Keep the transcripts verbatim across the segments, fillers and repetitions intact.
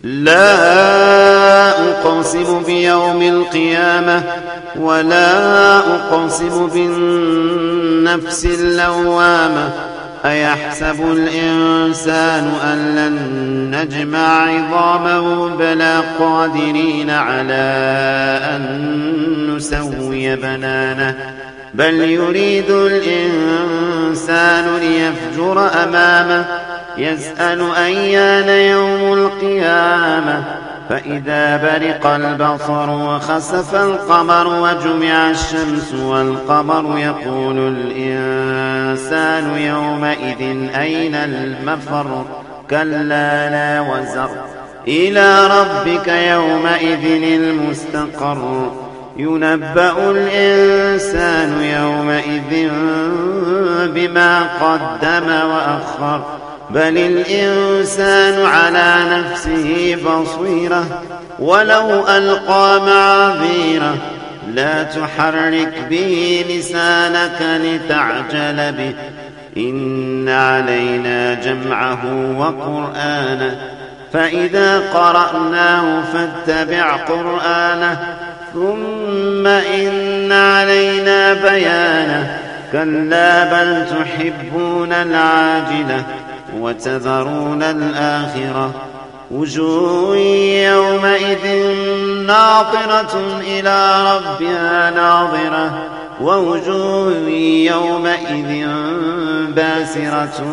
لا أقسم بيوم القيامة ولا أقسم بالنفس اللوامة أيحسب الإنسان أن لن نجمع عظامه بلى قادرين على أن نسوي بنانه بل يريد الإنسان ليفجر أمامه يسأل أيان يوم القيامة فإذا برق البصر وخسف القمر وجمع الشمس والقمر يقول الإنسان يومئذ أين المفر كلا لا وزر إلى ربك يومئذ المستقر ينبأ الإنسان يومئذ بما قدم وأخر بل الإنسان على نفسه بصيرة ولو ألقى معاذيره لا تحرك به لسانك لتعجل به إن علينا جمعه وقرآنه فإذا قرأناه فاتبع قرآنه ثم إن علينا بيانه كلا بل تحبون العاجلة وتذرون الآخرة وجوه يومئذ ناظرة إلى ربها ناظرة ووجوه يومئذ باسرة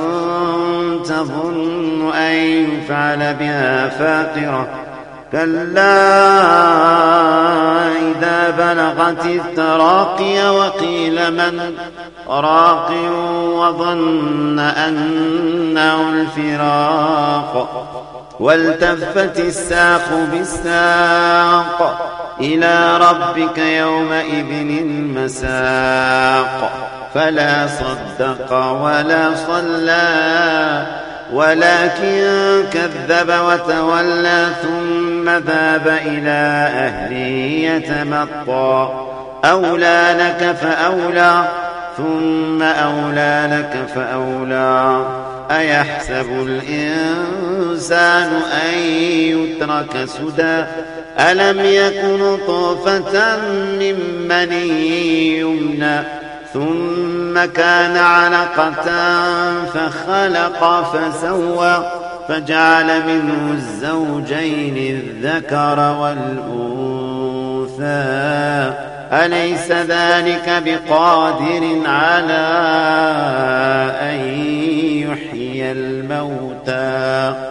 تظن أن يفعل بها فاقرة كلا إذا بلغت التراقي وقيل من راق وظن أنه الفراق والتفت الساق بالساق إلى ربك يومئذ المساق فلا صدق ولا صلى ولكن كذب وتولى ثم ذهب إلى أهله يتمطى أولى لك فأولى ثم أولى لك فأولى أيحسب الإنسان أن يترك سدى ألم يكن طرفة من مني يمنى ثم كان علقة فخلق فسوى فجعل منه الزوجين الذكر والأنثى أليس ذلك بقادر على أن يحيي الموتى